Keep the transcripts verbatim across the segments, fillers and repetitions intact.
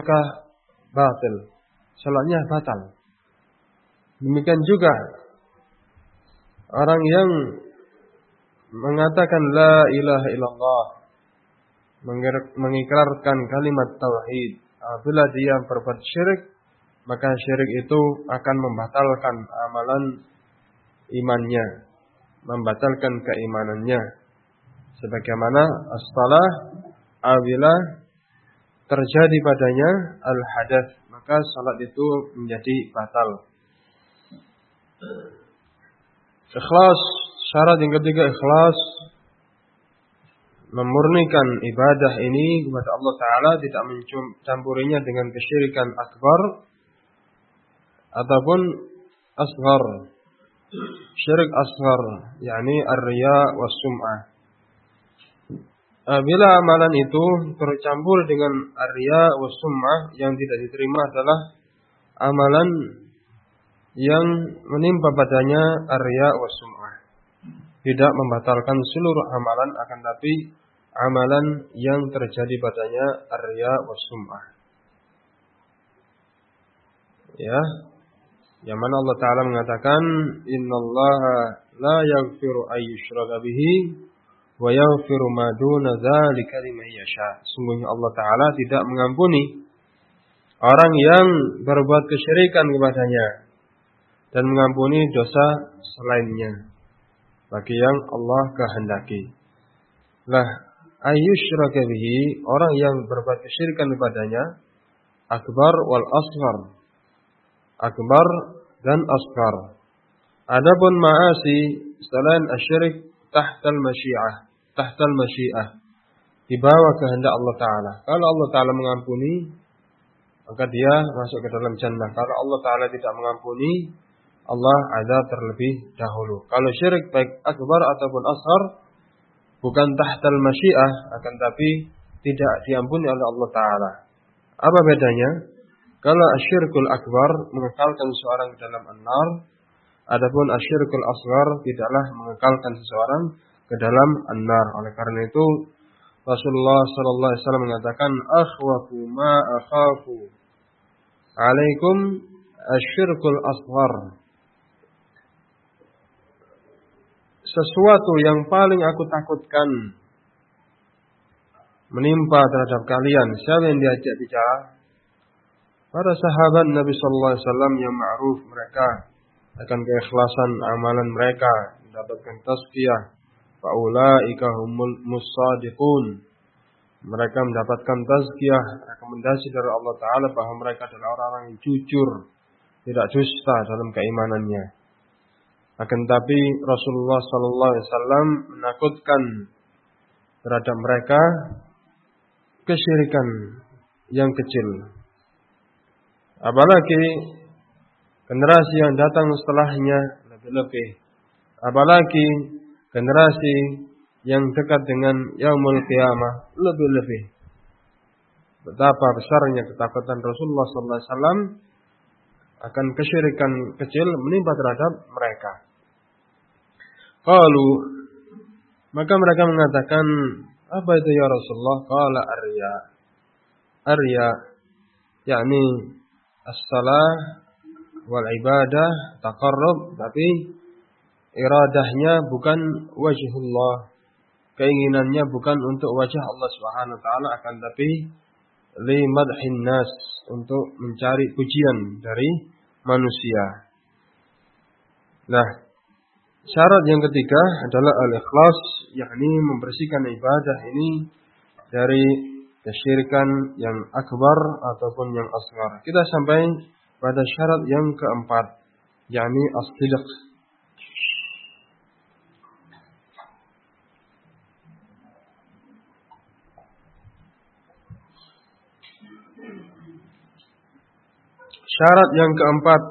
maka batil, salatnya batal. Demikian juga orang yang mengatakan la ilaha illallah, mengikrarkan kalimat tauhid, apabila dia berbuat syirik, maka syirik itu akan membatalkan amalan imannya, membatalkan keimanannya. Sebagaimana as-salah, apabila terjadi padanya al-hadath, maka salat itu menjadi batal. Ikhlas, syarat yang ketiga ikhlas, memurnikan ibadah ini kepada Allah Ta'ala, tidak mencampurinya dengan kesyirikan akbar ataupun asghar. Syirik asghar, yakni ar-riya was sum'ah. Bila amalan itu tercampur dengan ar-riya was sum'ah, yang tidak diterima adalah amalan yang menimpa padanya ar-riya was sum'ah. Tidak membatalkan seluruh amalan, akan tapi amalan yang terjadi padanya ar-riya was sum'ah. Ya, yang mana Allah Ta'ala mengatakan, innallaha la yaghfiru ay yushraka bihi wa yaghfiru ma duna dzalika liman yasha. Sungguhnya Allah Ta'ala tidak mengampuni orang yang berbuat kesyirikan kepadanya dan mengampuni dosa selainnya bagi yang Allah kehendaki. Lah, ayyushraka bihi, orang yang berbuat kesyirikan kepadanya, akbar wal asghar, akbar dan asghar. Adapun ma'asi selain asyirik tahtal masyiah, tahtal masyiah, di bawah kehendak Allah Ta'ala. Kalau Allah Ta'ala mengampuni, maka dia masuk ke dalam jannah. Kalau Allah Ta'ala tidak mengampuni, Allah azab terlebih dahulu. Kalau syirik baik akbar ataupun asghar, bukan tahtal masyiah, akan tapi tidak diampuni oleh Allah Ta'ala. Apa bedanya? Kalau asyirkul akbar mengekalkan seseorang ke dalam an-nar, adapun asyirkul asghar tidaklah mengekalkan seseorang ke dalam an-nar. Oleh karena itu Rasulullah sallallahu alaihi wasallam mengatakan, akhwafu ma akhafu alaikum asyirkul asghar. Sesuatu yang paling aku takutkan menimpa terhadap kalian. Siapa yang diajak bicara? Para sahabat Nabi sallallahu alaihi wasallam yang ma'ruf, mereka akan keikhlasan amalan mereka, mendapatkan tazkiyah. Faulaika humul mushadiqun. Mereka mendapatkan tazkiyah, rekomendasi dari Allah Ta'ala bahwa mereka adalah orang-orang yang jujur, tidak dusta dalam keimanannya. Akan tapi Rasulullah sallallahu alaihi wasallam menakutkan terhadap mereka kesyirikan yang kecil. Apalagi generasi yang datang setelahnya lebih-lebih. Apalagi generasi yang dekat dengan yaumul qiyamah lebih-lebih. Betapa besarnya ketakutan Rasulullah sallallahu alaihi wasallam akan kesyirikan kecil menimpa terhadap mereka. Qalu, maka mereka mengatakan, apa itu ya Rasulullah? Qala ar-riya. Ar-riya yakni as-salah wal ibadah taqarrub, tapi iradahnya bukan wajhullah. Keinginannya bukan untuk wajah Allah Subhanahu wa taala, akan tapi li madhin nas, untuk mencari pujian dari manusia. Nah, syarat yang ketiga adalah al-ikhlas, yakni membersihkan ibadah ini dari kesyirikan yang akbar ataupun yang asghar. Kita sampai pada syarat yang keempat, yakni as-sidq. Syarat yang keempat,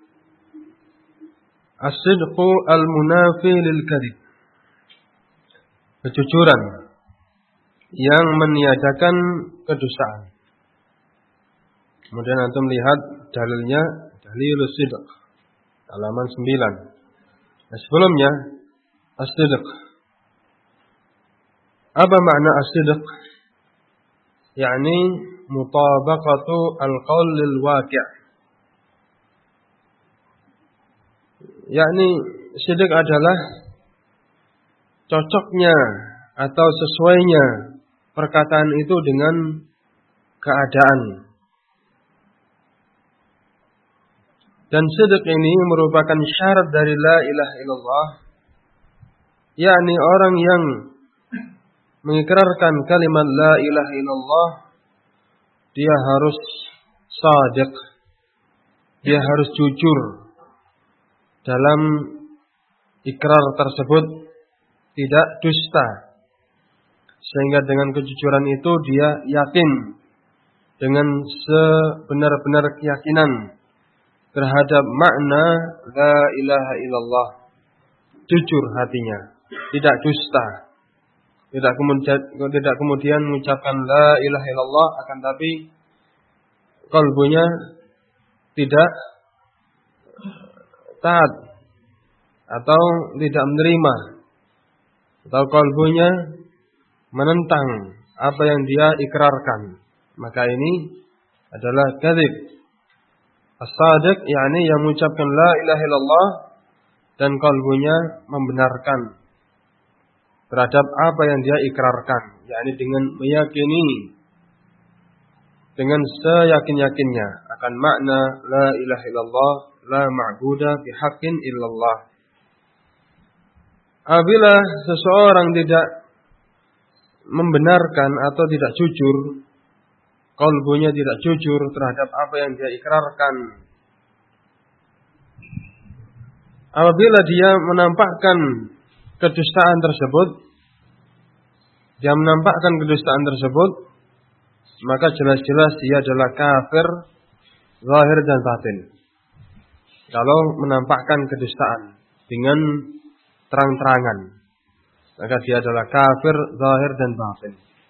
as-sidqu al-munafi lil kadhib. Kejujuran yang meniadakan kedustaan. Kemudian antum lihat dalilnya, dalilus sidq, halaman sembilan. Nah, sebelumnya as-sidq. Apa makna as-sidq? yakni mutabaqatu al-qaul lil waqi'. Yakni sidq adalah cocoknya atau sesuainya perkataan itu dengan keadaan. Dan sidq ini merupakan syarat dari la ilaha illallah, yakni orang yang mengikrarkan kalimat la ilaha illallah, dia harus shadiq, dia harus jujur dalam ikrar tersebut, tidak dusta. Sehingga dengan kejujuran itu dia yakin dengan sebenar-benar keyakinan terhadap makna la ilaha illallah. Jujur hatinya, tidak dusta. Tidak kemudian, tidak kemudian mengucapkan la ilaha illallah, akan tapi kalbunya tidak taat atau tidak menerima, atau kalbunya menentang apa yang dia ikrarkan. Maka ini adalah kadzib. As-sadiq yakni yang mengucapkan la ilaha illallah dan kalbunya membenarkan terhadap apa yang dia ikrarkan, yakni dengan meyakini dengan seyakin-yakinnya akan makna la ilaha illallah, la ma'budu bihaqqin illallah. Apabila seseorang tidak membenarkan atau tidak jujur, kalbunya tidak jujur terhadap apa yang dia ikrarkan, apabila dia menampakkan kedustaan tersebut, dia menampakkan kedustaan tersebut, maka jelas-jelas dia adalah kafir zahir dan batin. Kalau menampakkan kedustaan dengan terang-terangan, maka dia adalah kafir zahir dan batin.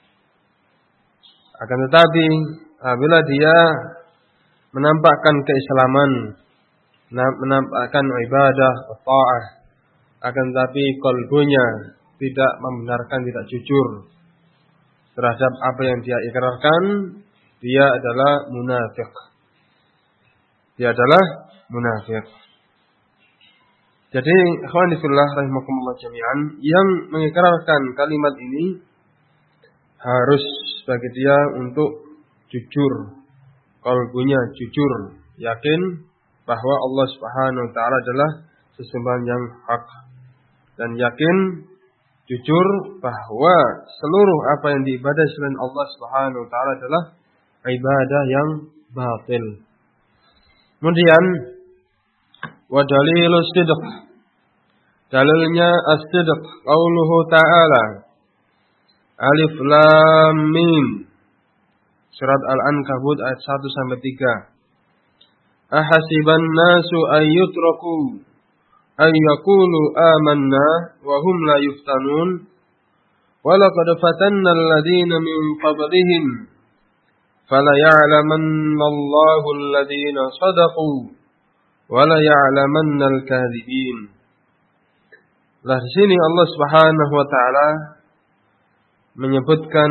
Akan tetapi apabila dia menampakkan keislaman, menampakkan ibadah, ta'ah, akan tetapi kalbunya tidak membenarkan, tidak jujur terhadap apa yang dia ikrarkan, dia adalah munafik. Dia adalah munafik. Jadi, ikhwani fillah rahimakumullah jami'an, yang mengikrarkan kalimat ini harus bagi dia untuk jujur, kalbunya jujur, yakin bahwa Allah Subhanahu wa taala adalah sesembahan yang hak, dan yakin jujur bahwa seluruh apa yang diibadahi selain Allah Subhanahu wa taala adalah ibadah yang batil. Kemudian wa dalilus sidq, dalilnya as-sidq qauluhu ta'ala Alif Lam Mim, surat Al-Ankabut ayat satu sampai tiga. Ahasiban nasu ayyutraku ayyakulu amanna wa hum la yuftanun wa laqad fatanna alladhina min qablihim fala ya'lamanna Allahu alladhina sadaqu wa la ya'lamanna al-kadhibin. Lah di sini Allah Subhanahu wa taala menyebutkan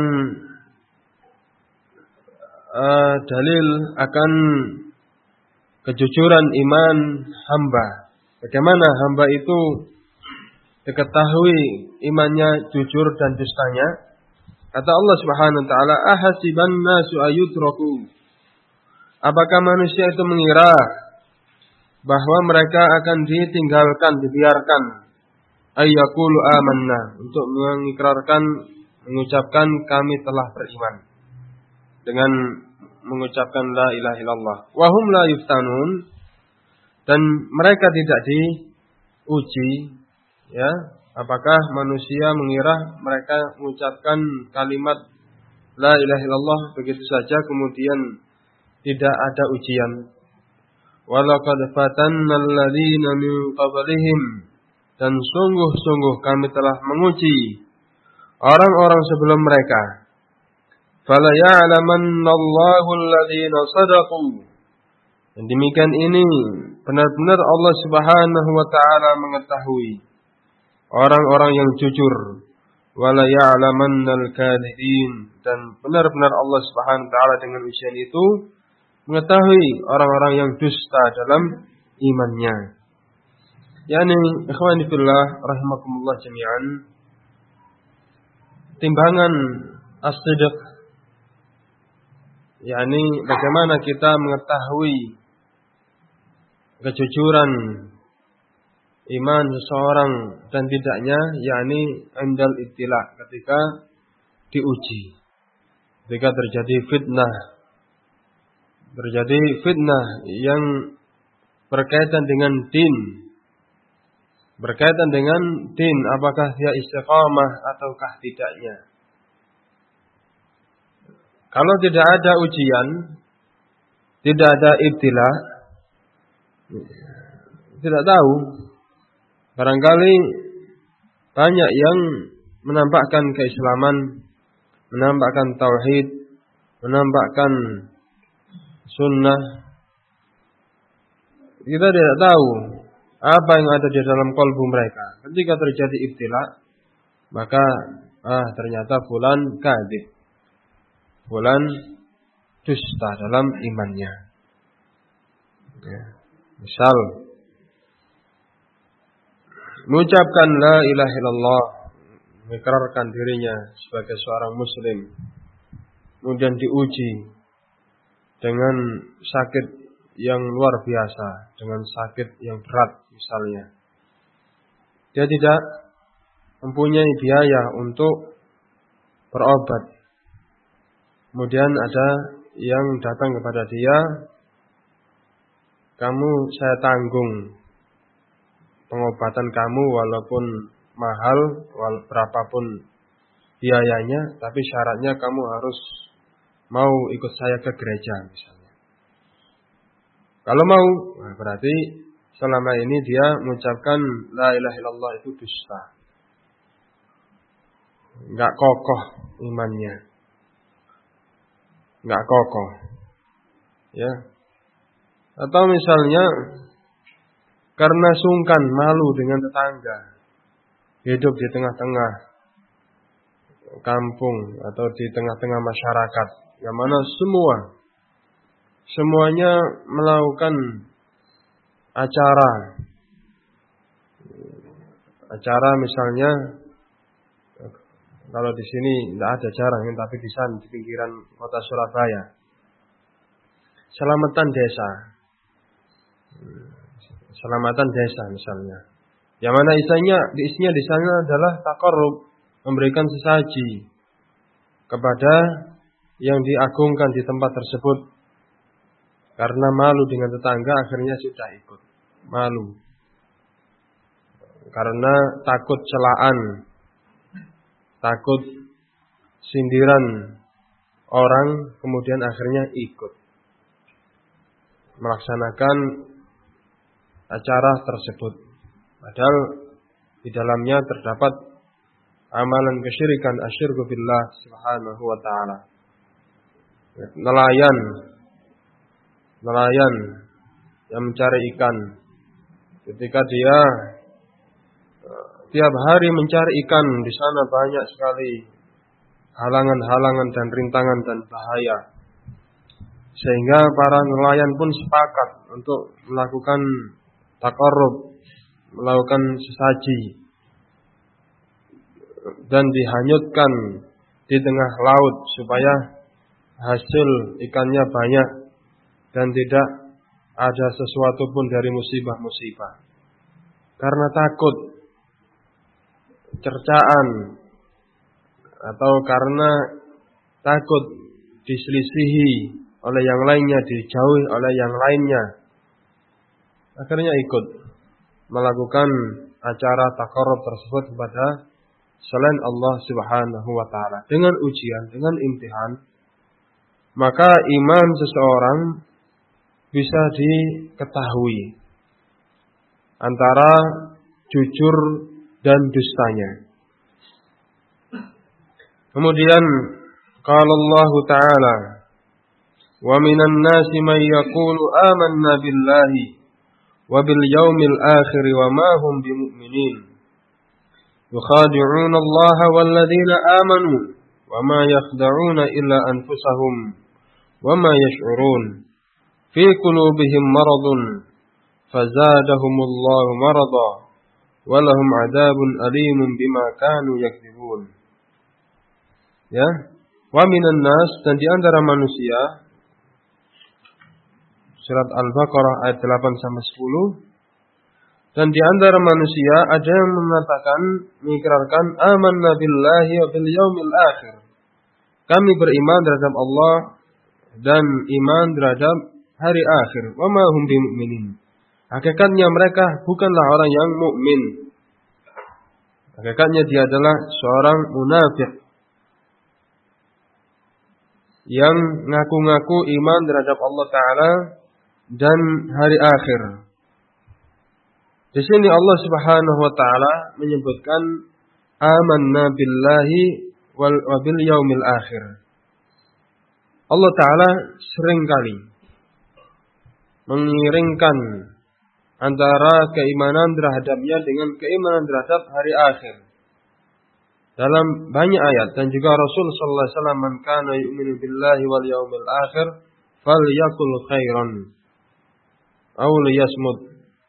uh, dalil akan kejujuran iman hamba. Bagaimana hamba itu diketahui imannya jujur dan dustanya? Kata Allah Subhanahu wa taala, ahasiban nasu ayyutraku. Apakah manusia itu mengira bahwa mereka akan ditinggalkan, dibiarkan, ayyakulu amanna, untuk mengikrarkan, mengucapkan kami telah beriman, dengan mengucapkan la ilaha illallah. Wa hum la yuftanun, dan mereka tidak diuji, ya. Apakah manusia mengira mereka mengucapkan kalimat la ilaha illallah begitu saja kemudian tidak ada ujian? Walaqad fatanna alladziina min qablihim, dan sungguh-sungguh kami telah menguji orang-orang sebelum mereka. Fala ya'lamanna Allahu alladziina shadaqu. Dan demikian ini benar-benar Allah Subhanahu wa taala mengetahui orang-orang yang jujur, wala ya'lamannal kadhibin, dan benar-benar Allah Subhanahu wa taala dengan ujian itu mengetahui orang-orang yang dusta dalam imannya. Yani ikhwani fillah rahimakumullah jami'an, timbangan as-sidq, yani bagaimana kita mengetahui kejujuran iman seseorang dan tidaknya, yakni indal ibtila, ketika diuji, ketika terjadi fitnah, terjadi fitnah yang berkaitan dengan din, berkaitan dengan din, apakah dia istiqamah ataukah tidaknya. Kalau tidak ada ujian, tidak ada ibtila, tidak tahu. Barangkali banyak yang menampakkan keislaman, menampakkan tauhid, menampakkan sunnah. Kita tidak tahu apa yang ada di dalam kalbu mereka. Ketika terjadi ibtila, maka ah ternyata fulan kadzib, fulan dusta dalam imannya. Ya. Misal mengucapkan la ilaha illallah, mengikrarkan dirinya sebagai seorang muslim, kemudian diuji dengan sakit yang luar biasa, dengan sakit yang berat misalnya. Dia tidak mempunyai biaya untuk berobat. Kemudian ada yang datang kepada dia, kamu saya tanggung pengobatan kamu walaupun mahal, walaupun berapapun biayanya, tapi syaratnya kamu harus mau ikut saya ke gereja misalnya. Kalau mau, nah berarti selama ini dia mengucapkan la ilaha illallah itu dusta. Enggak kokoh imannya. Enggak kokoh. Ya. Atau misalnya karena sungkan, malu dengan tetangga, hidup di tengah-tengah kampung atau di tengah-tengah masyarakat, yang mana semua semuanya melakukan acara, acara misalnya, kalau di sini tidak ada jarang, tapi di sana di pinggiran kota Surabaya, selamatan desa. Selamatan desa misalnya, yang mana isinya, isinya di sana adalah taqarrub, memberikan sesaji kepada yang diagungkan di tempat tersebut. Karena malu dengan tetangga, akhirnya sudah ikut. Malu karena takut celaan, takut sindiran orang, kemudian akhirnya ikut melaksanakan acara tersebut. Padahal di dalamnya terdapat amalan kesyirikan, asyirku billah subhanahu wa ta'ala. Nelayan, nelayan yang mencari ikan, ketika dia tiap hari mencari ikan, di sana banyak sekali halangan-halangan dan rintangan dan bahaya, sehingga para nelayan pun sepakat untuk melakukan taqarrub, melakukan sesaji, dan dihanyutkan di tengah laut supaya hasil ikannya banyak dan tidak ada sesuatu pun dari musibah-musibah. Karena takut cercaan atau karena takut diselisihi oleh yang lainnya, dijauhi oleh yang lainnya, akhirnya ikut melakukan acara taqarrub tersebut kepada selain Allah Subhanahu wa taala. Dengan ujian, dengan imtihan, maka iman seseorang bisa diketahui antara jujur dan dustanya. Kemudian qala Allah taala, wa minan nasi man yaqulu amanna billahi wa bil yaumil akhir wa ma hum bimu'minin yukhadi'una Allah walladzina amanu wa ma yakhda'una illa anfusahum wa ma yash'urun fi qulubihim maradun fazadahumullahu marada wa lahum 'adzabun alimun bima kanu yakdzibun. Ya, wa minan nas, dan di antara manusia, surat Al-Baqarah ayat delapan sampai sepuluh. Dan di antara manusia ada yang mengatakan, mengikrarkan amanna billahi wa bil yaumil akhir. Kami beriman terhadap Allah dan iman terhadap hari akhir. Wa ma hum bimu'minin. Hakikatnya mereka bukanlah orang yang mukmin. Hakikatnya dia adalah seorang munafik yang ngaku-ngaku iman terhadap Allah Ta'ala dan hari akhir. Di sini Allah Subhanahu wa Ta'ala menyebutkan amanna billahi wal bil yaumil akhir. Allah Ta'ala seringkali mengiringkan antara keimanan terhadapnya dengan keimanan terhadap hari akhir. Dalam banyak ayat, dan juga Rasul sallallahu alaihi wasallam, man kana yu'minu billahi wal yaumil akhir falyakul khairan aw liyasmut.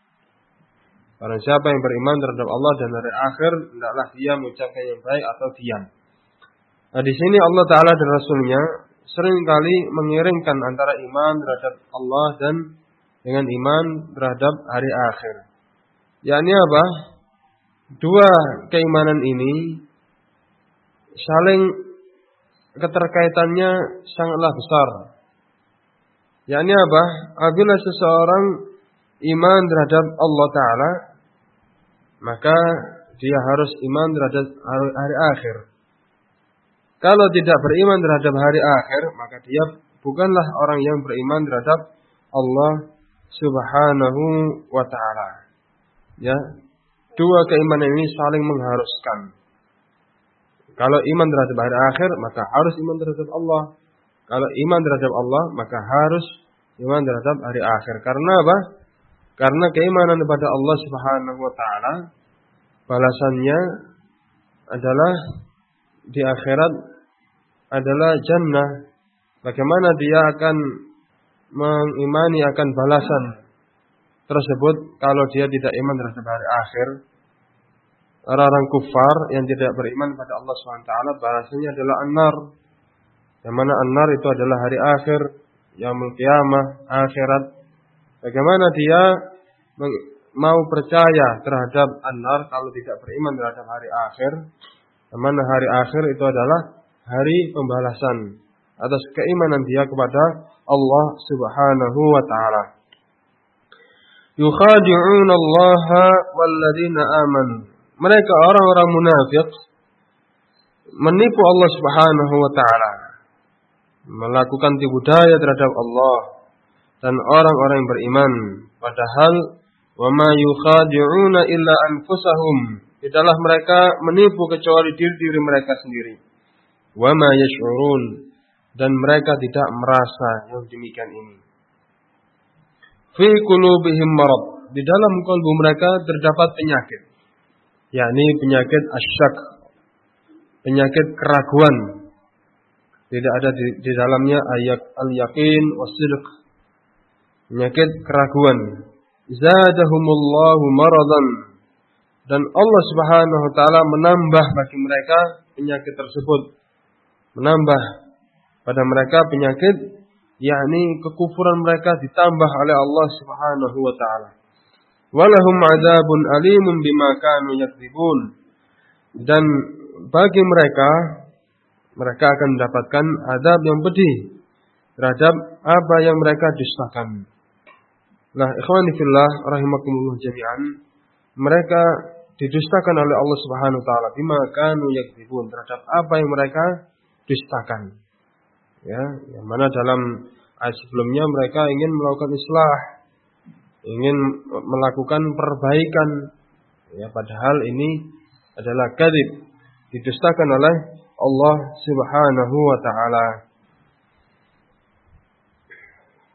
Barang siapa yang beriman terhadap Allah dan hari akhir, hendaklah dia mengucapkan yang baik atau diam. Nah, di sini Allah Ta'ala dan Rasulnya seringkali mengiringkan antara iman terhadap Allah dan dengan iman terhadap hari akhir. Yakni apa? Dua keimanan ini saling keterkaitannya sangatlah besar. Yakni apa? Apabila seseorang iman terhadap Allah Ta'ala, maka dia harus iman terhadap hari akhir. Kalau tidak beriman terhadap hari akhir, maka dia bukanlah orang yang beriman terhadap Allah Subhanahu wa Ta'ala. Ya, dua keimanan ini saling mengharuskan. Kalau iman terhadap hari akhir, maka harus iman terhadap Allah. Kalau iman terhadap Allah, maka harus iman terhadap hari akhir. Karena apa? Karena keimanan kepada Allah Subhanahu wa Ta'ala, balasannya adalah di akhirat adalah jannah. Bagaimana dia akan mengimani akan balasan tersebut kalau dia tidak iman terhadap hari akhir? Orang-orang kufar yang tidak beriman pada Allah Subhanahu wa Ta'ala, balasannya adalah an-nar. Yang mana an-nar itu adalah hari akhir, yaumul qiyamah, akhirat. Bagaimana dia mau percaya terhadap an-nar kalau tidak beriman terhadap hari akhir? Yang mana hari akhir itu adalah hari pembalasan atas keimanan dia kepada Allah Subhanahu wa Ta'ala. Yukhadi'una Allah walladzina amanu. Mereka orang-orang munafik menipu Allah Subhanahu wa Ta'ala, melakukan tipu daya terhadap Allah dan orang-orang yang beriman. Padahal wa ma yukhadi'una illa anfusahum. Tidaklah mereka menipu kecuali diri-diri mereka sendiri. Wa ma yash'urun, dan mereka tidak merasa yang demikian ini. Fi qulubihim marad, di dalam kalbu mereka terdapat penyakit, yakni penyakit asyak, penyakit keraguan. Tidak ada di, di dalamnya ayat al-yaqin was-sidq, penyakit keraguan. Zadahumullahu maradan, dan Allah Subhanahu wa Ta'ala menambah bagi mereka penyakit tersebut. Menambah pada mereka penyakit, yakni kekufuran mereka ditambah oleh Allah Subhanahu wa Ta'ala. Walahum 'adzabun alimun bima kanu yakdzibun, dan bagi mereka mereka akan mendapatkan azab yang pedih terhadap apa yang mereka dustakan. Nah, ikhwani fillah rahimakumullah jami'an, mereka didustakan oleh Allah Subhanahu wa Ta'ala bima kanu yakdzibun, terhadap apa yang mereka dustakan. Ya, yang mana dalam ayat sebelumnya mereka ingin melakukan islah, ingin melakukan perbaikan. Ya, padahal ini adalah kadzib, didustakan oleh Allah Subhanahu wa Ta'ala.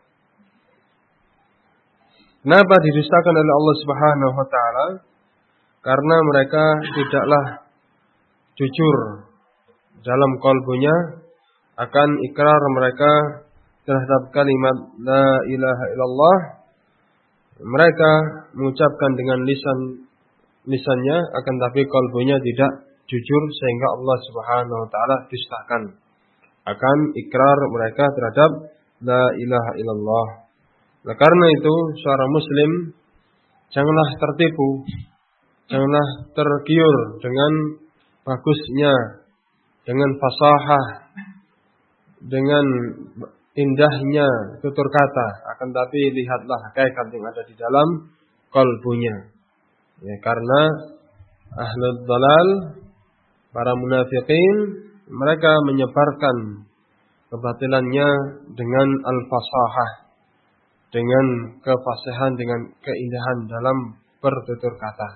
Kenapa didustakan oleh Allah Subhanahu wa Ta'ala? karena mereka tidaklah jujur dalam qalbunya akan ikrar mereka terhadap kalimat la ilaha illallah. Mereka mengucapkan dengan lisan lisannya, akan tapi qalbunya tidak jujur, sehingga Allah Subhanahu wa taala dustakan akan ikrar mereka terhadap la ilaha illallah. Nah, karena itu seorang muslim janganlah tertipu, janganlah tergiur dengan bagusnya, dengan fasahah, dengan indahnya tutur kata, akan tapi lihatlah hakikat yang ada di dalam qalbunya. Ya, karena ahlul dhalal, para munafiqin, mereka menyebarkan kebatilannya dengan al-fasahah, dengan kefasihan, dengan keindahan dalam bertutur kata.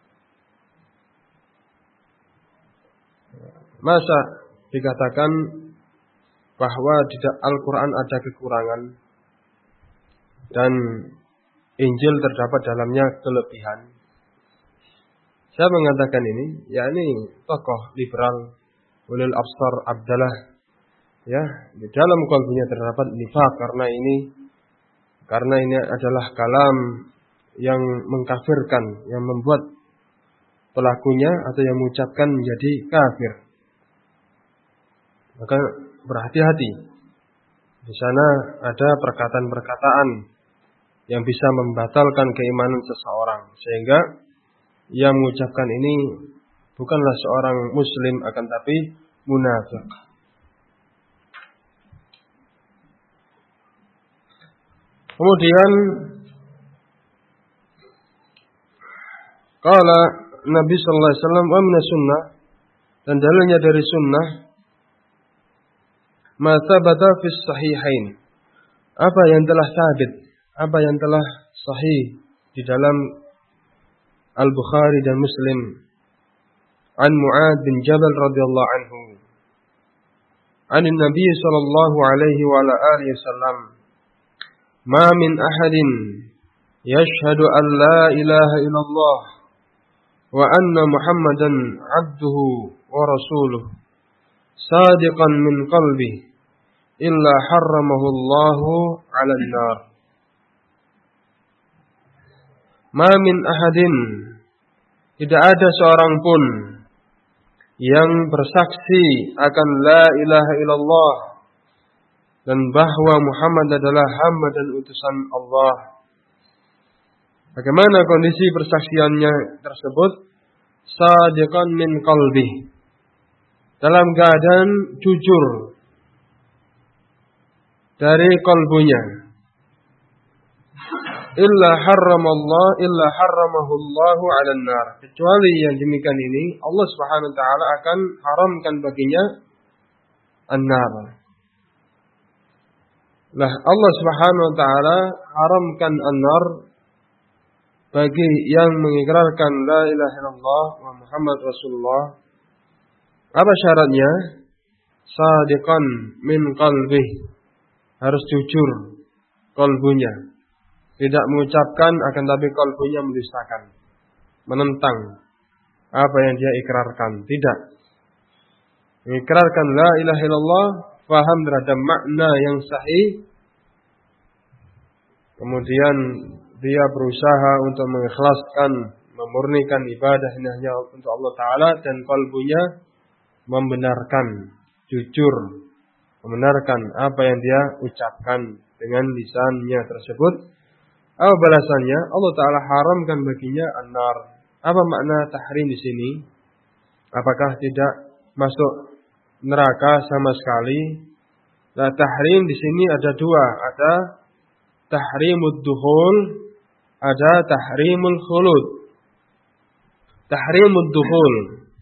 Masa dikatakan bahwa di Al-Quran ada kekurangan dan Injil terdapat dalamnya kelebihan? Saya mengatakan ini, yakni tokoh liberal Ulil Absar Abdallah, ya, di dalam qalbunya terdapat nifaq, karena ini karena ini adalah kalam yang mengkafirkan, yang membuat pelakunya atau yang mengucapkan menjadi kafir. Maka berhati-hati. Di sana ada perkataan-perkataan yang bisa membatalkan keimanan seseorang, sehingga yang mengucapkan ini bukanlah seorang muslim, akan tapi munafik. Kemudian qala Nabi sallallahu alaihi wasallam wa minas sunnah, dan dalilnya dari sunnah, ma thabata fis sahihain, apa yang telah sabit, apa yang telah sahih di dalam Al-Bukhari dan Muslim, an Mu'ad bin Jabal radhiyallahu anhu, an Nabi sallallahu alaihi wa ala alihi wasallam, ma min ahadin yashhadu an la ilaha illallah wa anna Muhammadan abduhu wa rasuluh sadiqan min qalbi illa harramahu Allahu 'ala an-nar. Ma min ahadin, tidak ada seorang pun yang bersaksi akan la ilaha illallah dan bahwa Muhammad adalah hamba dan utusan Allah. Bagaimana kondisi persaksiannya tersebut? Sadiqan min qalbi, dalam keadaan jujur dari kalbunya. Illa harramallah illa harramahullahu 'alan nar, kecuali yang demikian ini Allah Subhanahu wa taala akan haramkan baginya an-nar. Lah Allah Subhanahu wa taala haramkan an-nar bagi yang mengikrarkan la ilaha illallah wa Muhammad Rasulullah. Apa syaratnya? Sadiqan min qalbi, harus jujur kalbunya. Tidak mengucapkan, akan tapi kalbunya mendustakan, menentang apa yang dia ikrarkan. Tidak. Mengikrarkan la ilaha illallah, faham terhadap makna yang sahih, kemudian dia berusaha untuk mengikhlaskan, memurnikan ibadah hanya untuk Allah Ta'ala, dan kalbunya membenarkan, jujur, membenarkan apa yang dia ucapkan dengan lisannya tersebut. Apa balasannya? Allah Ta'ala haramkan baginya an-nar. Apa makna tahrim di sini? Apakah tidak masuk neraka sama sekali? Nah, tahrim di sini ada dua. Ada tahrimud dukhul, ada tahrimul khulud. Tahrimud dukhul,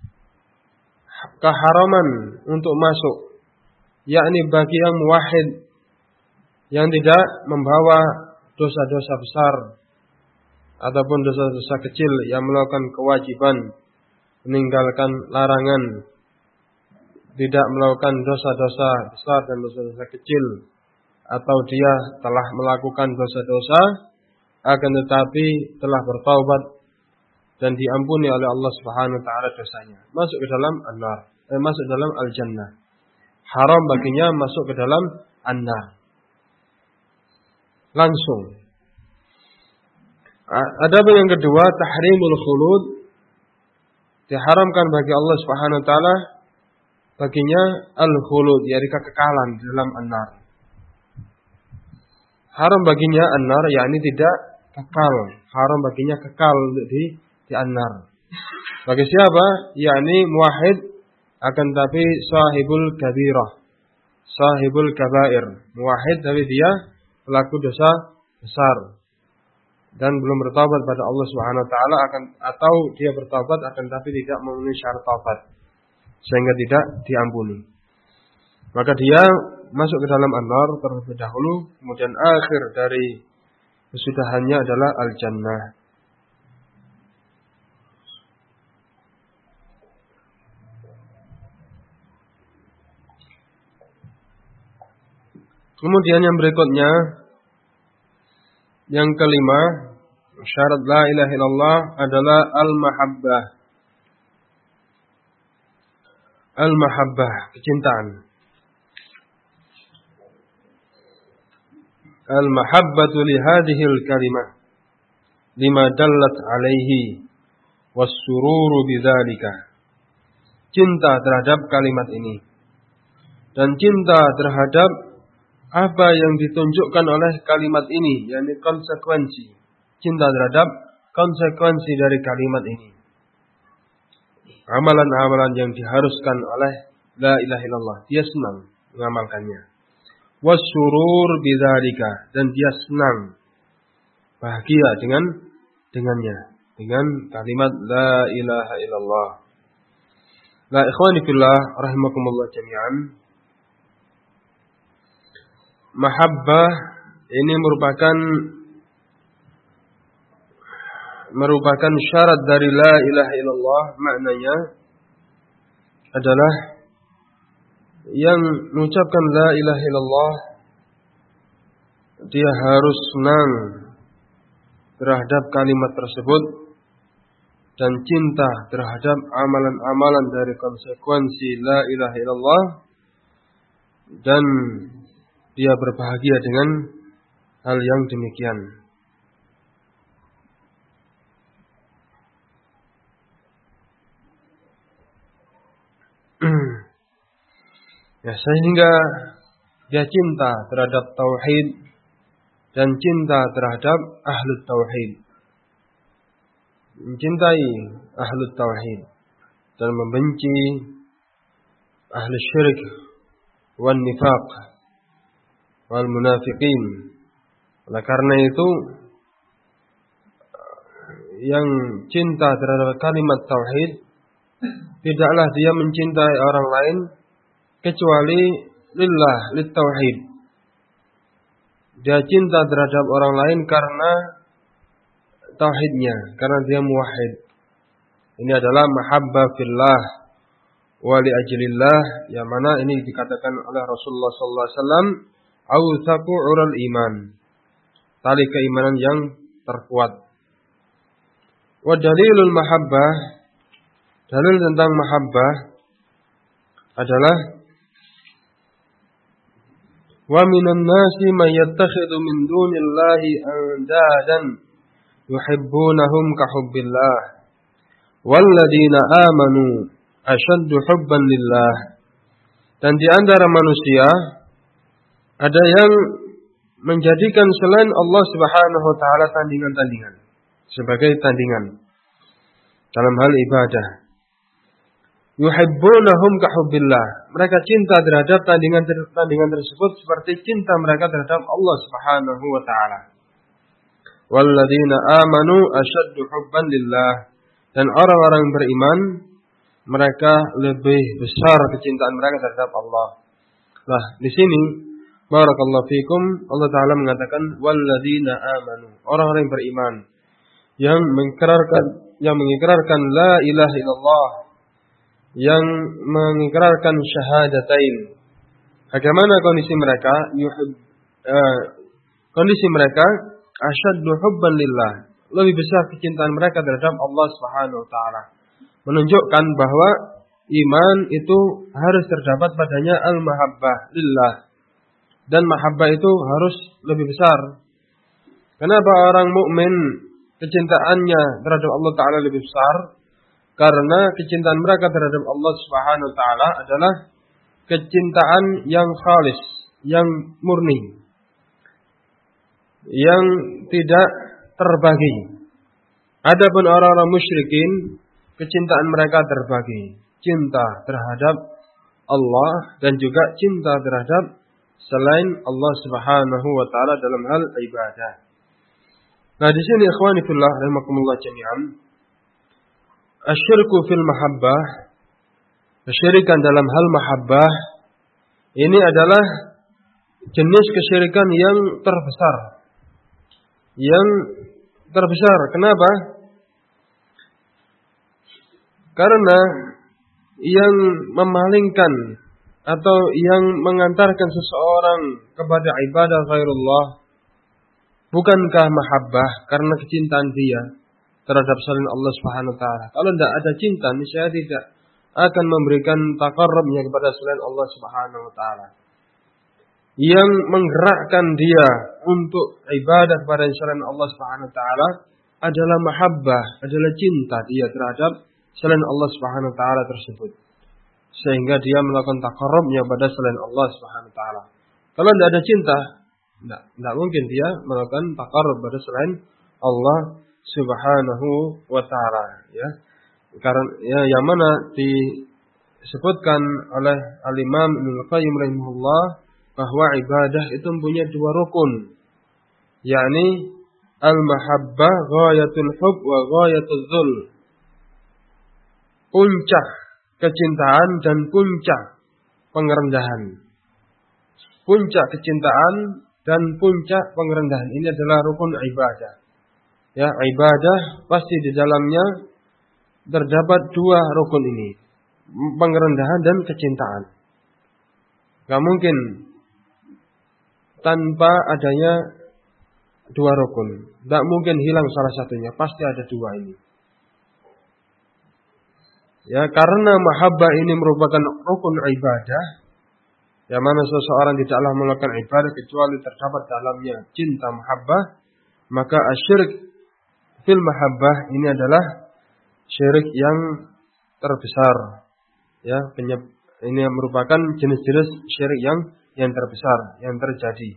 keharaman untuk masuk, yakni bagi yang muwahhid, yang tidak membawa dosa-dosa besar ataupun dosa-dosa kecil, yang melakukan kewajiban, meninggalkan larangan, tidak melakukan dosa-dosa besar dan dosa-dosa kecil, atau dia telah melakukan dosa-dosa akan tetapi telah bertaubat dan diampuni oleh Allah Subhanahu wa taala dosanya. Masuk ke dalam an-nar, eh, masuk dalam al-jannah. Haram baginya masuk ke dalam an-nar. Langsung. Adapun yang kedua, tahrimul khulud, diharamkan bagi Allah Subhanahu wa taala baginya al-khulud, yaitu kekekalan di dalam an-nar. Haram baginya an-nar, yakni tidak kekal. Haram baginya kekal di di an-nar. Bagi siapa? Yakni muwahhid, akan tapi sahibul kabirah, sahibul kabair. Muwahhid tapi dia pelaku dosa besar dan belum bertaubat pada Allah Subhanahu wa taala, akan atau dia bertaubat akan tapi tidak memenuhi syarat taubat sehingga tidak diampuni. Maka dia masuk ke dalam an-nar terlebih dahulu, kemudian akhir dari kesudahannya adalah al-jannah. Kemudian yang berikutnya, yang kelima, syarat la ilaha illallah adalah al-mahabbah. Al-mahabbah, kecintaan. Al-mahabbatu li hadhihi al-kalimah lima dallat alaihi was-sururu bidzalika. Cinta terhadap kalimat ini dan cinta terhadap apa yang ditunjukkan oleh kalimat ini, yakni konsekuensi. Cinta terhadap konsekuensi dari kalimat ini. Amalan-amalan yang diharuskan oleh la ilaha illallah, dia senang mengamalkannya. Wasurur bidzalika, dan dia senang bahagia dengan dengannya, dengan kalimat la ilaha illallah. La ikhwani fillah rahimakumullah jami'an. Mahabbah ini merupakan merupakan syarat dari la ilaha illallah. Maknanya adalah yang mengucapkan la ilaha illallah, dia harus senang terhadap kalimat tersebut dan cinta terhadap amalan-amalan dari konsekuensi la ilaha illallah, dan dia berbahagia dengan hal yang demikian. Ya, sehingga dia cinta terhadap tauhid dan cinta terhadap ahlut tauhid. Mencintai ahlut tauhid dan membenci ahli syirik wan nifaq wal munafiqin. Oleh karena itu, yang cinta terhadap kalimat tauhid, tidaklah dia mencintai orang lain kecuali lillah, lit tauhid. Dia cinta terhadap orang lain karena tauhidnya, karena dia muwahhid. Ini adalah mahabbah fillah wa li ajlillah, yang mana ini dikatakan oleh Rasulullah sallallahu alaihi wasallam, awthaqu ural iman, tali keimanan yang terkuat. Wa dalilul mahabbah, dalil tentang mahabbah adalah wa minan nasi may yattakhidhu min dunillahi andadan yuhibbunahum ka hubbillah walladzina amanu ashaddu hubban lillah. Dan di antara manusia ada yang menjadikan selain Allah Subhanahu wa taala tandingan-tandingan sebagai tandingan dalam hal ibadah. Yuhibbunahum ka hubbillah. Mereka cinta terhadap tandingan-tandingan tersebut seperti cinta mereka terhadap Allah Subhanahu wa taala. Walladzina amanu ashaddu hubban lillah. Dan orang-orang beriman, mereka lebih besar kecintaan mereka terhadap Allah. Nah, di sini barakallahu fikum, Allah taala mengatakan walladzina amanu, orang-orang yang beriman yang mengikrarkan yang mengikrarkan la ilaha illallah, yang mengikrarkan syahadatain. Bagaimana kondisi mereka? Yuhib, uh, kondisi mereka asyaddu hubban lillah. lebih besar kecintaan mereka terhadap Allah Subhanahu wa taala. Menunjukkan bahwa iman itu harus terdapat padanya al-mahabbah lillah. Dan mahabbah itu harus lebih besar. Kenapa orang mukmin kecintaannya terhadap Allah taala lebih besar? Karena kecintaan mereka terhadap Allah Subhanahu wa taala adalah kecintaan yang khalis, yang murni, yang tidak terbagi. Adapun orang-orang musyrikin, kecintaan mereka terbagi. Cinta terhadap Allah dan juga cinta terhadap selain Allah Subhanahu wa taala dalam hal ibadah. Nah, di sini ikhwani fillah rahimakumullah jami'an, asyirku fil mahabbah, kesyirikan dalam hal mahabbah ini adalah jenis kesyirikan yang terbesar. Yang terbesar. Kenapa? Karena yang memalingkan atau yang mengantarkan seseorang kepada ibadah ghairullah bukankah mahabbah karena kecintaan dia terhadap selain Allah Subhanahu wa taala. Kalau tidak ada cinta, niscaya tidak akan memberikan taqarrubnya kepada selain Allah Subhanahu wa taala. Yang menggerakkan dia untuk ibadah kepada selain Allah Subhanahu wa taala adalah mahabbah, adalah cinta dia terhadap selain Allah Subhanahu wa taala tersebut. Sehingga dia melakukan taqarrubnya pada selain Allah Subhanahu wa taala. Kalau tidak ada cinta, tidak, tidak mungkin dia melakukan taqarrub pada selain Allah Subhanahu wa taala, ya. Karena ya, yang mana disebutkan oleh Al-Imam Ibnu Qayyim rahimahullah bahwa ibadah itu mempunyai dua rukun, yakni al-mahabbah ghayatul hub wa ghayatul dzul. Puncak kecintaan dan puncak pengerendahan. Puncak kecintaan dan puncak pengerendahan ini adalah rukun ibadah. Ya, ibadah pasti di dalamnya terdapat dua rukun ini, pengerendahan dan kecintaan. Gak mungkin tanpa adanya dua rukun. Gak mungkin hilang salah satunya, pasti ada dua ini. Ya, karena mahabbah ini merupakan rukun ibadah, yang mana seseorang tidaklah melakukan ibadah kecuali terdapat dalamnya cinta mahabbah, maka asyirik fil mahabbah ini adalah syirik yang terbesar. Ya, ini merupakan jenis-jenis syirik yang yang terbesar yang terjadi.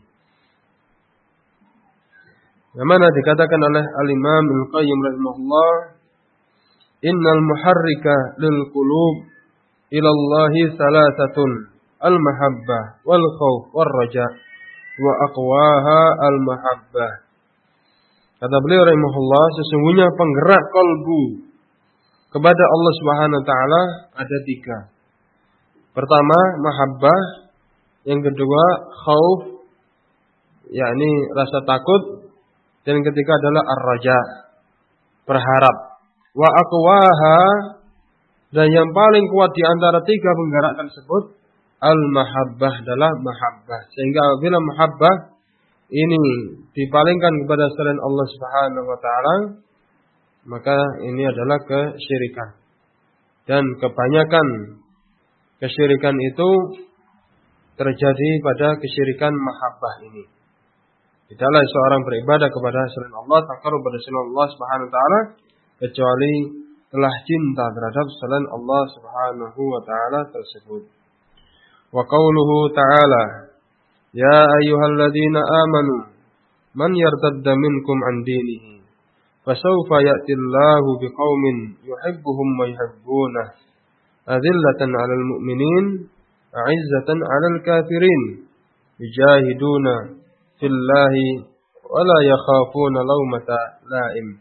Yang mana dikatakan oleh Al-Imam Al-Qayyim rahimahullah, innal muharrika lil qulub ila Allah salasatun, al-mahabbah wal khauf war raja wa aqwaha al-mahabbah. Kata beliau rahimahullah, sesungguhnya penggerak kalbu kepada Allah Subhanahu wa taala ada tiga. Pertama, mahabbah, yang kedua khauf, yakni rasa takut, dan yang ketiga adalah ar-raja, berharap. Wa aqwaha, dan yang paling kuat di antara tiga penggerak tersebut al-mahabbah, adalah mahabbah. Sehingga apabila mahabbah ini dipalingkan kepada selain Allah Subhanahu wa taala, maka ini adalah kesyirikan. Dan kebanyakan kesyirikan itu terjadi pada kesyirikan mahabbah ini. Tidaklah seorang beribadah kepada selain Allah, taqarrub kepada selain Allah Subhanahu wa taala, kecuali telah cinta terhadap selain Allah Subhanahu wa taala tersebut. Wa qauluhu ta'ala, ya ayyuhalladzina amanu man yartadda minkum an dinihi fasawfa ya'tillahu biqaumin yuhibbuhum wa yuhibbunah adillatan 'alal mu'minin 'izzatan 'alal kafirin yujahiduna fillahi wa la yakhafuna lawmata la'im.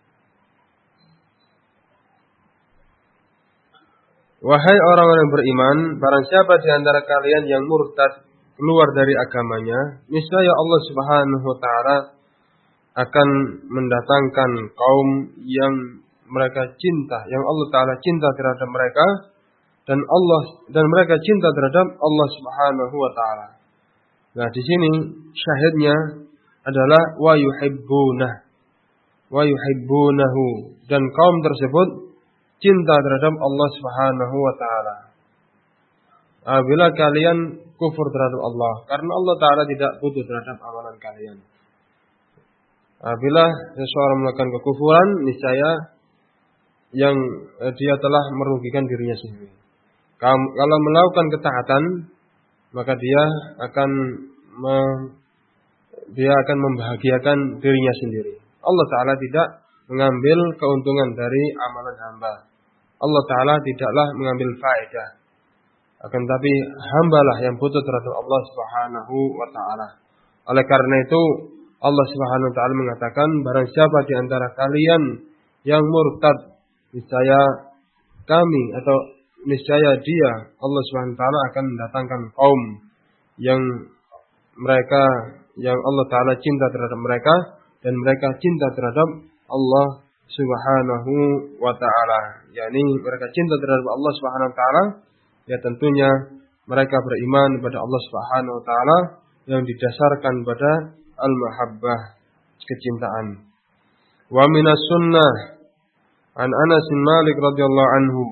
Wahai orang-orang yang beriman, barang siapa di antara kalian yang murtad keluar dari agamanya, niscaya Allah Subhanahu wa taala akan mendatangkan kaum yang mereka cinta, yang Allah taala cinta terhadap mereka, dan Allah dan mereka cinta terhadap Allah Subhanahu wa taala. Nah, di sini syahidnya adalah wa yuhibbuna. wa yuhibbunahu, dan kaum tersebut cinta terhadap Allah Subhanahu wa taala. Apabila kalian kufur terhadap Allah, karena Allah taala tidak butuh terhadap amalan kalian. Apabila seseorang melakukan kekufuran, niscaya yang eh, dia telah merugikan dirinya sendiri. Kalau melakukan ketaatan, maka dia akan me, dia akan membahagiakan dirinya sendiri. Allah taala tidak mengambil keuntungan dari amalan hamba. Allah taala tidaklah mengambil faedah. Akan tapi hambalah yang butuh terhadap Allah Subhanahu wa taala. Oleh karena itu Allah Subhanahu wa taala mengatakan, barang siapa di antara kalian yang murtad, niscaya kami atau niscaya dia, Allah Subhanahu wa taala akan mendatangkan kaum yang mereka yang Allah taala cinta terhadap mereka dan mereka cinta terhadap Allah Subhanahu wa taala. yakni mereka cinta terhadap Allah Subhanahu wa taala, ya tentunya mereka beriman kepada Allah Subhanahu wa taala yang didasarkan pada al-mahabbah, kecintaan. Wa minas sunnah an Anas bin Malik radhiyallahu anhu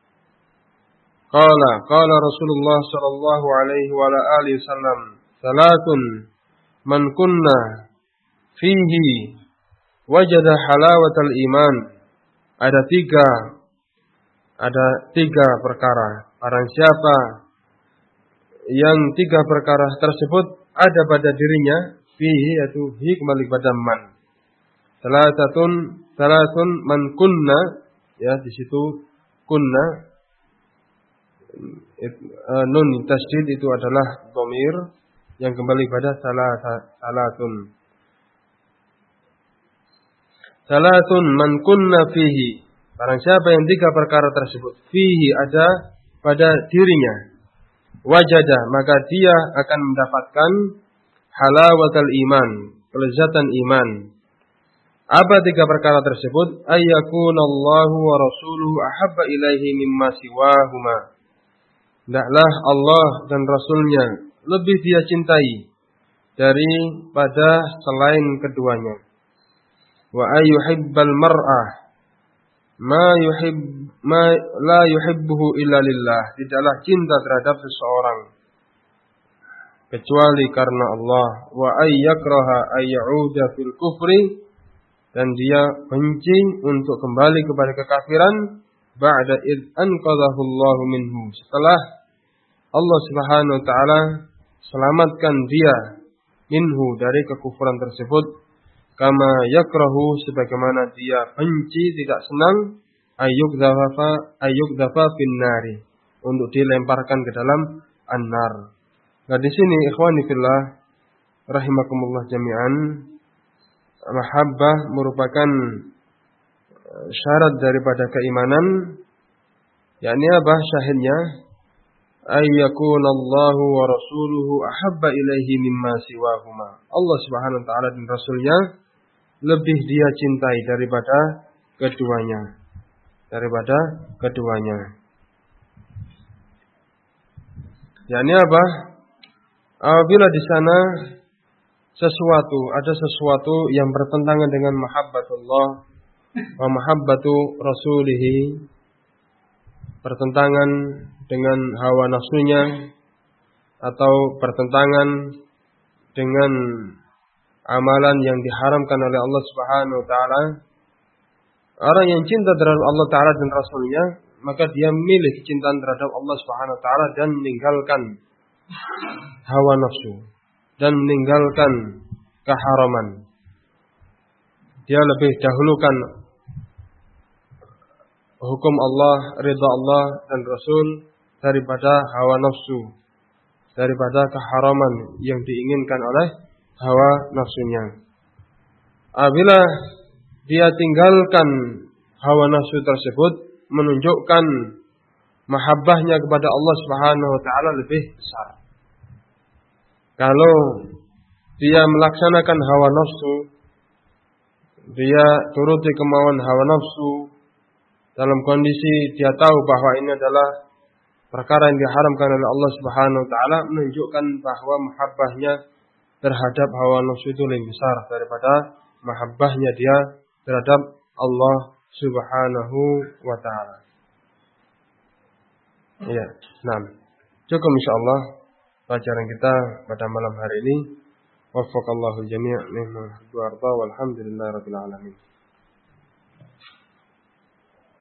qala qala Rasulullah sallallahu alaihi wa ala alihi wasallam, salatun man kunna fihi wajada halawatal iman. Ada tiga ada tiga perkara, barang siapa yang tiga perkara tersebut ada pada dirinya, fihi yaitu hi kembali pada man. Salatun salatun man kunna, ya di situ kunna it, uh, nun tasydid itu adalah dhamir yang kembali pada salat salatun. Salatun man kunna fihi, barang siapa yang tiga perkara tersebut fihi ada pada dirinya, wajada maka dia akan mendapatkan halawatal iman, kelezatan iman. Apa tiga perkara tersebut? Ayyakunallahu wa rasuluhu ahabba ilaihi mimma siwahuma. Hendaklah Allah dan Rasulnya lebih dia cintai daripada selain keduanya. Wa ayyuhibbal mar'ah ma yuhib ma la yuhibbuhu illa lillah. Tidaklah cinta terhadap seseorang kecuali karena Allah. Wa ayyakraha ayyuda fil kufri, dan dia benci untuk kembali kepada kekafiran ba'da id anqadhahu Allah minhu, setelah Allah Subhanahu wa taala selamatkan dia minhu dari kekufuran tersebut. Kama yakrahu, sebagaimana dia benci, tidak senang ayyukdhafa ayyukdhafa finnari, untuk dilemparkan ke dalam an-nar. Nah di sini ikhwani fillah rahimakumullah jami'an, mahabbah merupakan syarat daripada keimanan. Yakni apa syahidnya? Ayyakunallahu wa rasuluhu ahabba ilaihi mimma siwahuma. Allah Subhanahu wa taala dan Rasulnya lebih dia cintai daripada keduanya. Daripada keduanya. Yakni apa? Apabila di sana sesuatu, ada sesuatu yang bertentangan dengan mahabbatullah wa mahabbatu rasulihi, bertentangan dengan hawa nafsunya atau bertentangan dengan amalan yang diharamkan oleh Allah Subhanahu wa taala, orang yang cinta terhadap Allah taala dan Rasulnya, maka dia memilih kecintaan terhadap Allah Subhanahu wa taala dan meninggalkan hawa nafsu dan meninggalkan keharaman. Dia lebih dahulukan hukum Allah, ridha Allah dan Rasul daripada hawa nafsu, daripada keharaman yang diinginkan oleh hawa nafsunya. Apabila dia tinggalkan hawa nafsu tersebut, menunjukkan mahabbahnya kepada Allah Subhanahu wa taala lebih besar. Kalau dia melaksanakan hawa nafsu, dia turuti kemauan hawa nafsu dalam kondisi dia tahu bahwa ini adalah perkara yang diharamkan oleh Allah Subhanahu wa taala, menunjukkan bahwa mahabbahnya terhadap hawa nafsu itu lebih besar daripada mahabbahnya dia terhadap Allah Subhanahu wa taala. Ya, nah, cukup insyaallah pelajaran kita pada malam hari ini. Waffaqallahu jami' mimma yuhibbu wa yarda walhamdulillahirabbil alamin.